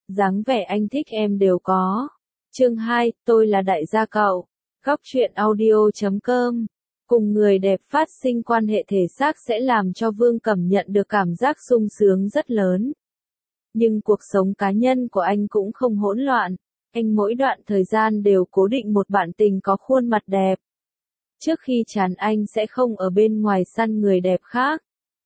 dáng vẻ anh thích em đều có. Chương 2, tôi là đại gia cậu. Góc truyện audio.com. Cùng người đẹp phát sinh quan hệ thể xác sẽ làm cho Vương Cẩm nhận được cảm giác sung sướng rất lớn. Nhưng cuộc sống cá nhân của anh cũng không hỗn loạn. Anh mỗi đoạn thời gian đều cố định một bạn tình có khuôn mặt đẹp. Trước khi chán anh sẽ không ở bên ngoài săn người đẹp khác.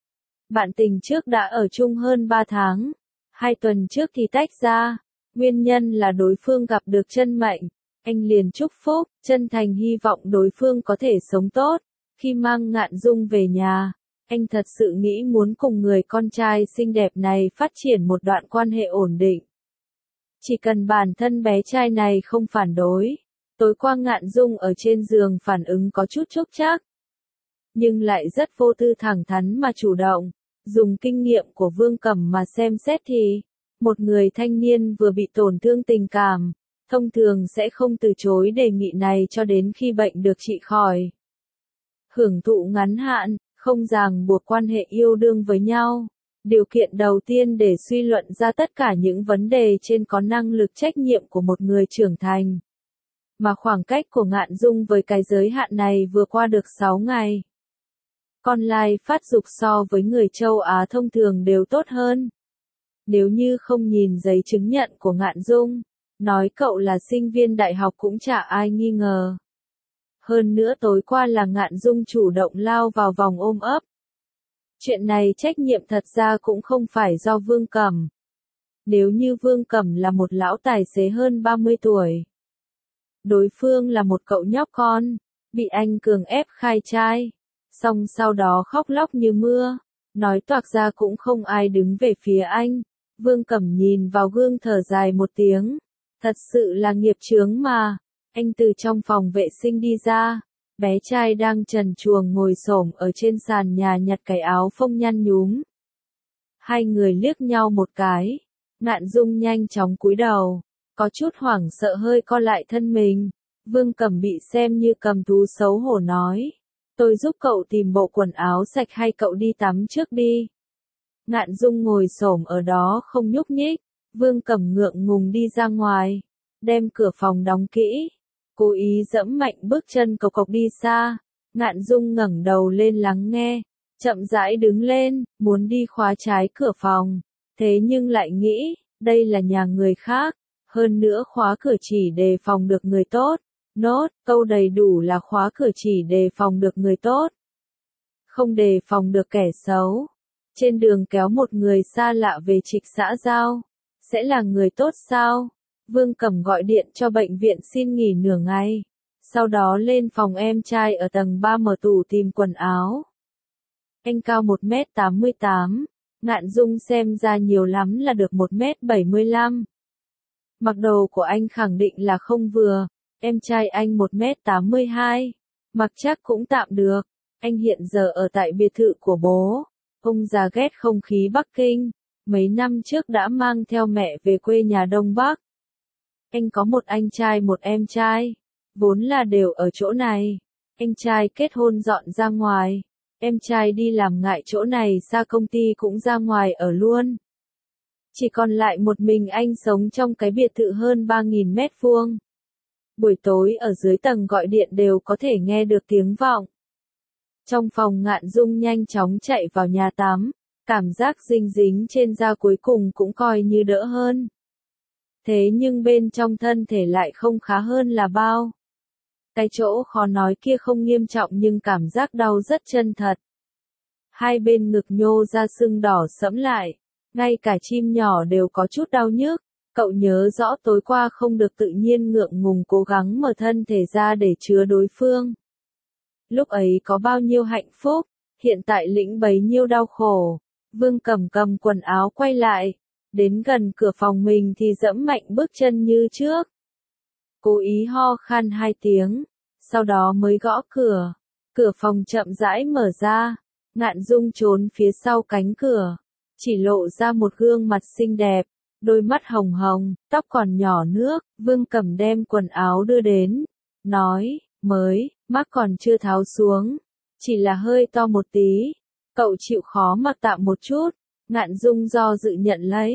Bạn tình trước đã ở chung hơn 3 tháng. 2 tuần trước thì tách ra. Nguyên nhân là đối phương gặp được chân mệnh. Anh liền chúc phúc, chân thành hy vọng đối phương có thể sống tốt. Khi mang Ngạn Dung về nhà, anh thật sự nghĩ muốn cùng người con trai xinh đẹp này phát triển một đoạn quan hệ ổn định. Chỉ cần bản thân bé trai này không phản đối. Tối qua Ngạn Dung ở trên giường phản ứng có chút chốc chác. Nhưng lại rất vô tư thẳng thắn mà chủ động. Dùng kinh nghiệm của Vương Cẩm mà xem xét thì, một người thanh niên vừa bị tổn thương tình cảm, thông thường sẽ không từ chối đề nghị này cho đến khi bệnh được trị khỏi. Hưởng thụ ngắn hạn, không ràng buộc quan hệ yêu đương với nhau. Điều kiện đầu tiên để suy luận ra tất cả những vấn đề trên có năng lực trách nhiệm của một người trưởng thành. Mà khoảng cách của Ngạn Dung với cái giới hạn này vừa qua được 6 ngày. Con lai phát dục so với người châu Á thông thường đều tốt hơn. Nếu như không nhìn giấy chứng nhận của Ngạn Dung, nói cậu là sinh viên đại học cũng chả ai nghi ngờ. Hơn nữa tối qua là Ngạn Dung chủ động lao vào vòng ôm ấp. Chuyện này trách nhiệm thật ra cũng không phải do Vương Cẩm. Nếu như Vương Cẩm là một lão tài xế hơn 30 tuổi. Đối phương là một cậu nhóc con, bị anh cường ép khai trai. Xong sau đó khóc lóc như mưa, nói toạc ra cũng không ai đứng về phía anh. Vương Cẩm nhìn vào gương thở dài một tiếng. Thật sự là nghiệp chướng mà. Anh từ trong phòng vệ sinh đi ra. Bé trai đang trần truồng ngồi xổm ở trên sàn nhà nhặt cái áo phông nhăn nhúm. Hai người liếc nhau một cái. Ngạn Dung nhanh chóng cúi đầu. Có chút hoảng sợ hơi co lại thân mình. Vương Cẩm bị xem như cầm thú xấu hổ nói. Tôi giúp cậu tìm bộ quần áo sạch hay cậu đi tắm trước đi. Ngạn Dung ngồi xổm ở đó không nhúc nhích. Vương Cẩm ngượng ngùng đi ra ngoài. Đem cửa phòng đóng kỹ. Cố ý dẫm mạnh bước chân cộc cộc đi xa. Ngạn Dung ngẩng đầu lên lắng nghe. Chậm rãi đứng lên, muốn đi khóa trái cửa phòng. Thế nhưng lại nghĩ, đây là nhà người khác. Hơn nữa khóa cửa chỉ đề phòng được người tốt. Nốt, câu đầy đủ là khóa cửa chỉ đề phòng được người tốt. Không đề phòng được kẻ xấu. Trên đường kéo một người xa lạ về trịch xã giao. Sẽ là người tốt sao? Vương Cẩm gọi điện cho bệnh viện xin nghỉ nửa ngày. Sau đó lên phòng em trai ở tầng 3 mở tủ tìm quần áo. Anh cao 1m88. Ngạn Dung xem ra nhiều lắm là được 1m75. Mặc đồ của anh khẳng định là không vừa. Em trai anh 1m82. Mặc chắc cũng tạm được. Anh hiện giờ ở tại biệt thự của bố. Ông già ghét không khí Bắc Kinh. Mấy năm trước đã mang theo mẹ về quê nhà Đông Bắc. Anh có một anh trai một em trai. Vốn là đều ở chỗ này. Anh trai kết hôn dọn ra ngoài. Em trai đi làm ngại chỗ này xa công ty cũng ra ngoài ở luôn. Chỉ còn lại một mình anh sống trong cái biệt thự hơn 3.000 mét vuông. Buổi tối ở dưới tầng gọi điện đều có thể nghe được tiếng vọng. Trong phòng Ngạn Dung nhanh chóng chạy vào nhà tắm. Cảm giác dính dính trên da cuối cùng cũng coi như đỡ hơn. Thế nhưng bên trong thân thể lại không khá hơn là bao. Cái chỗ khó nói kia không nghiêm trọng nhưng cảm giác đau rất chân thật. Hai bên ngực nhô ra sưng đỏ sẫm lại. Ngay cả chim nhỏ đều có chút đau nhức. Cậu nhớ rõ tối qua không được tự nhiên ngượng ngùng cố gắng mở thân thể ra để chứa đối phương. Lúc ấy có bao nhiêu hạnh phúc, hiện tại lĩnh bấy nhiêu đau khổ. Vương Cẩm cầm quần áo quay lại. Đến gần cửa phòng mình thì dẫm mạnh bước chân như trước. Cố ý ho khan 2 tiếng. Sau đó mới gõ cửa. Cửa phòng chậm rãi mở ra. Ngạn Dung trốn phía sau cánh cửa. Chỉ lộ ra một gương mặt xinh đẹp. Đôi mắt hồng hồng, tóc còn nhỏ nước. Vương Cẩm đem quần áo đưa đến. Nói, mới, mắc còn chưa tháo xuống. Chỉ là hơi to một tí. Cậu chịu khó mặc tạm một chút. Ngạn Dung do dự nhận lấy.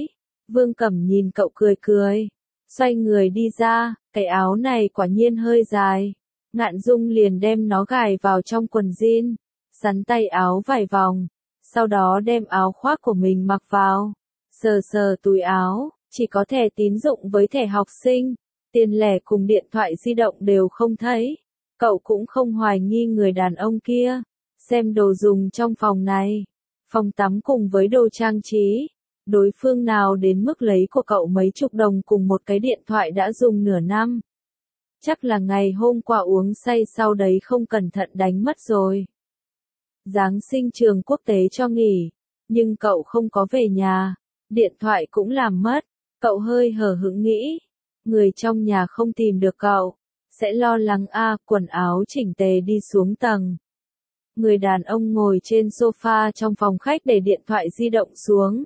Vương Cẩm nhìn cậu cười cười, xoay người đi ra, cái áo này quả nhiên hơi dài. Ngạn Dung liền đem nó gài vào trong quần jean, sắn tay áo vài vòng, sau đó đem áo khoác của mình mặc vào, sờ sờ túi áo, chỉ có thẻ tín dụng với thẻ học sinh, tiền lẻ cùng điện thoại di động đều không thấy. Cậu cũng không hoài nghi người đàn ông kia, xem đồ dùng trong phòng này, phòng tắm cùng với đồ trang trí. Đối phương nào đến mức lấy của cậu mấy chục đồng cùng một cái điện thoại đã dùng nửa năm. Chắc là ngày hôm qua uống say sau đấy không cẩn thận đánh mất rồi. Giáng sinh trường quốc tế cho nghỉ, nhưng cậu không có về nhà, điện thoại cũng làm mất, cậu hơi hờ hững nghĩ, người trong nhà không tìm được cậu, sẽ lo lắng quần áo chỉnh tề đi xuống tầng. Người đàn ông ngồi trên sofa trong phòng khách để điện thoại di động xuống.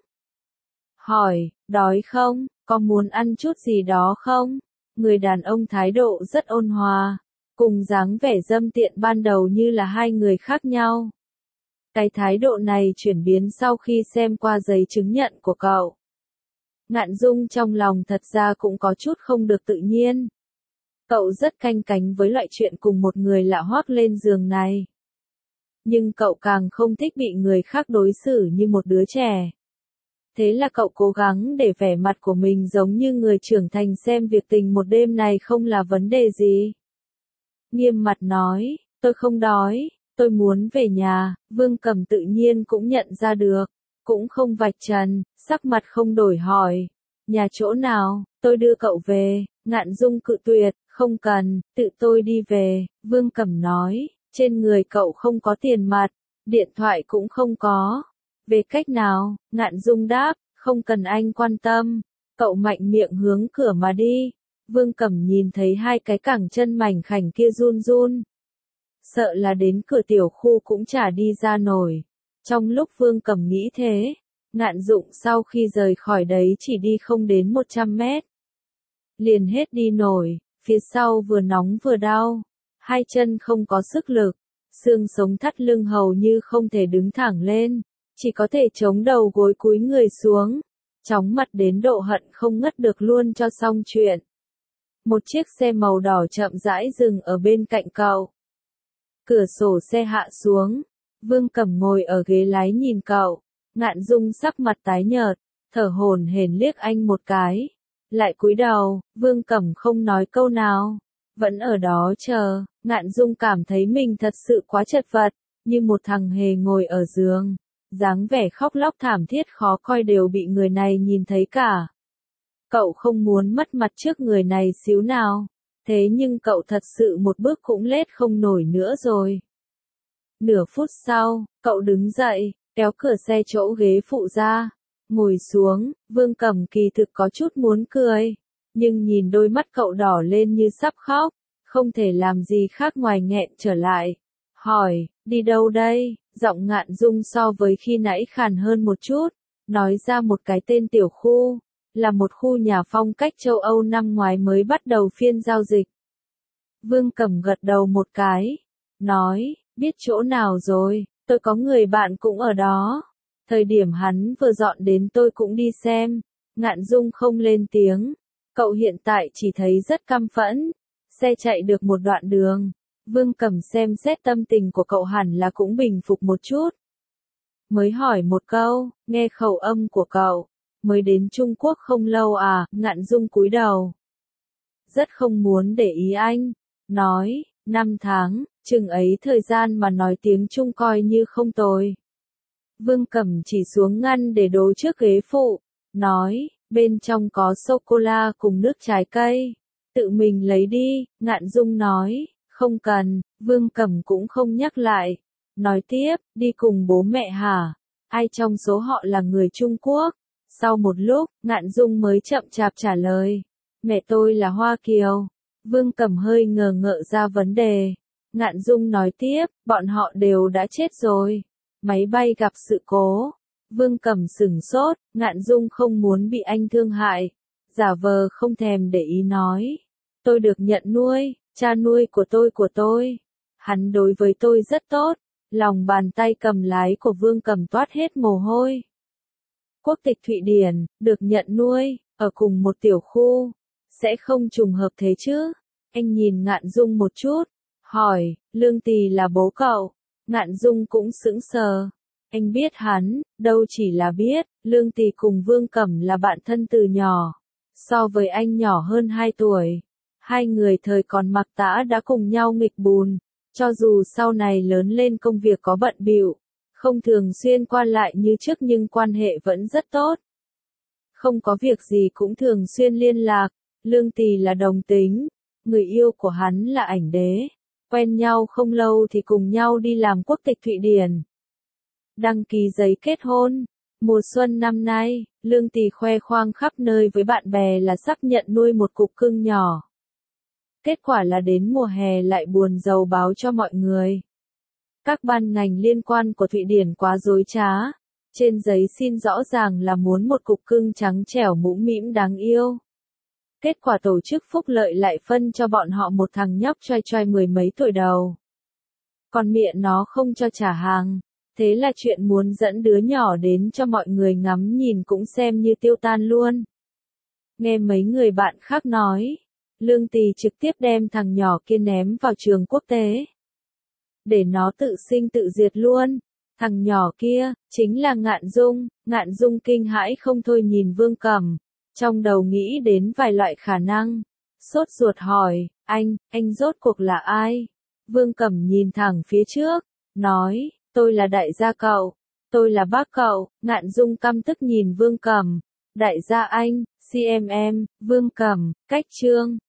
Hỏi, đói không, có muốn ăn chút gì đó không? Người đàn ông thái độ rất ôn hòa, cùng dáng vẻ dâm tiện ban đầu như là hai người khác nhau. Cái thái độ này chuyển biến sau khi xem qua giấy chứng nhận của cậu. Ngạn Dung trong lòng thật ra cũng có chút không được tự nhiên. Cậu rất canh cánh với loại chuyện cùng một người lạ hoắc lên giường này. Nhưng cậu càng không thích bị người khác đối xử như một đứa trẻ. Thế là cậu cố gắng để vẻ mặt của mình giống như người trưởng thành xem việc tình một đêm này không là vấn đề gì. Nghiêm mặt nói, tôi không đói, tôi muốn về nhà. Vương Cẩm tự nhiên cũng nhận ra được, cũng không vạch trần, sắc mặt không đổi hỏi. Nhà chỗ nào, tôi đưa cậu về. Ngạn Dung cự tuyệt, không cần, tự tôi đi về. Vương Cẩm nói, trên người cậu không có tiền mặt, điện thoại cũng không có. Về cách nào? Ngạn Dung đáp, không cần anh quan tâm. Cậu mạnh miệng hướng cửa mà đi. Vương Cẩm nhìn thấy hai cái cẳng chân mảnh khảnh kia run run. Sợ là đến cửa tiểu khu cũng chả đi ra nổi. Trong lúc Vương Cẩm nghĩ thế, Ngạn Dụng sau khi rời khỏi đấy chỉ đi không đến 100 mét. Liền hết đi nổi, phía sau vừa nóng vừa đau. Hai chân không có sức lực, xương sống thắt lưng hầu như không thể đứng thẳng lên. Chỉ có thể chống đầu gối cúi người xuống, chóng mặt đến độ hận không ngất được luôn cho xong chuyện. Một chiếc xe màu đỏ chậm rãi dừng ở bên cạnh cậu. Cửa sổ xe hạ xuống, Vương Cẩm ngồi ở ghế lái nhìn cậu. Ngạn Dung sắc mặt tái nhợt, thở hổn hển liếc anh một cái, lại cúi đầu. Vương Cẩm không nói câu nào, vẫn ở đó chờ. Ngạn Dung cảm thấy mình thật sự quá chật vật, như một thằng hề ngồi ở giường. Dáng vẻ khóc lóc thảm thiết khó coi đều bị người này nhìn thấy cả. Cậu không muốn mất mặt trước người này xíu nào, thế nhưng cậu thật sự một bước cũng lết không nổi nữa rồi. Nửa phút sau, cậu đứng dậy, kéo cửa xe chỗ ghế phụ ra, ngồi xuống. Vương Cẩm kỳ thực có chút muốn cười, nhưng nhìn đôi mắt cậu đỏ lên như sắp khóc, không thể làm gì khác ngoài nghẹn trở lại. Hỏi, đi đâu đây? Giọng Ngạn Dung so với khi nãy khàn hơn một chút, nói ra một cái tên tiểu khu, là một khu nhà phong cách châu Âu năm ngoái mới bắt đầu phiên giao dịch. Vương Cẩm gật đầu một cái, nói, biết chỗ nào rồi, tôi có người bạn cũng ở đó. Thời điểm hắn vừa dọn đến tôi cũng đi xem. Ngạn Dung không lên tiếng, cậu hiện tại chỉ thấy rất căm phẫn. Xe chạy được một đoạn đường, Vương Cẩm xem xét tâm tình của cậu hẳn là cũng bình phục một chút. Mới hỏi một câu, nghe khẩu âm của cậu, mới đến Trung Quốc không lâu à? Ngạn Dung cúi đầu. Rất không muốn để ý anh, nói, 5 tháng, chừng ấy thời gian mà nói tiếng Trung coi như không tồi. Vương Cẩm chỉ xuống ngăn để đồ trước ghế phụ, nói, bên trong có sô-cô-la cùng nước trái cây, tự mình lấy đi. Ngạn Dung nói, không cần. Vương Cẩm cũng không nhắc lại, nói tiếp, đi cùng bố mẹ hả? Ai trong số họ là người Trung Quốc? Sau một lúc, Ngạn Dung mới chậm chạp trả lời, mẹ tôi là Hoa Kiều. Vương Cẩm hơi ngờ ngợ ra vấn đề. Ngạn Dung nói tiếp, bọn họ đều đã chết rồi. Máy bay gặp sự cố. Vương Cẩm sửng sốt, Ngạn Dung không muốn bị anh thương hại, giả vờ không thèm để ý nói, tôi được nhận nuôi, cha nuôi của tôi. Hắn đối với tôi rất tốt. Lòng bàn tay cầm lái của Vương Cẩm toát hết mồ hôi. Quốc tịch Thụy Điển, được nhận nuôi, ở cùng một tiểu khu. Sẽ không trùng hợp thế chứ? Anh nhìn Ngạn Dung một chút, hỏi, Lương Tỳ là bố cậu. Ngạn Dung cũng sững sờ. Anh biết hắn, đâu chỉ là biết, Lương Tỳ cùng Vương Cẩm là bạn thân từ nhỏ. So với anh nhỏ hơn 2 tuổi. Hai người thời còn mặc tã đã cùng nhau nghịch bùn. Cho dù sau này lớn lên công việc có bận bịu, không thường xuyên qua lại như trước nhưng quan hệ vẫn rất tốt. Không có việc gì cũng thường xuyên liên lạc. Lương Tỳ là đồng tính, người yêu của hắn là Ảnh Đế. Quen nhau không lâu thì cùng nhau đi làm quốc tịch Thụy Điển. Đăng ký giấy kết hôn. Mùa xuân năm nay, Lương Tỳ khoe khoang khắp nơi với bạn bè là sắp nhận nuôi một cục cưng nhỏ. Kết quả là đến mùa hè lại buồn rầu báo cho mọi người. Các ban ngành liên quan của Thụy Điển quá dối trá. Trên giấy xin rõ ràng là muốn một cục cưng trắng trẻo mũm mĩm đáng yêu. Kết quả tổ chức phúc lợi lại phân cho bọn họ một thằng nhóc choai choai 10 mấy tuổi đầu. Còn miệng nó không cho trả hàng. Thế là chuyện muốn dẫn đứa nhỏ đến cho mọi người ngắm nhìn cũng xem như tiêu tan luôn. Nghe mấy người bạn khác nói, Lương Tỳ trực tiếp đem thằng nhỏ kia ném vào trường quốc tế. Để nó tự sinh tự diệt luôn. Thằng nhỏ kia, chính là Ngạn Dung kinh hãi không thôi nhìn Vương Cẩm. Trong đầu nghĩ đến vài loại khả năng. Sốt ruột hỏi, anh rốt cuộc là ai? Vương Cẩm nhìn thẳng phía trước, nói, tôi là đại gia cậu, tôi là bác cậu. Ngạn Dung căm tức nhìn Vương Cẩm, đại gia anh, CMM, Vương Cẩm, cách chương.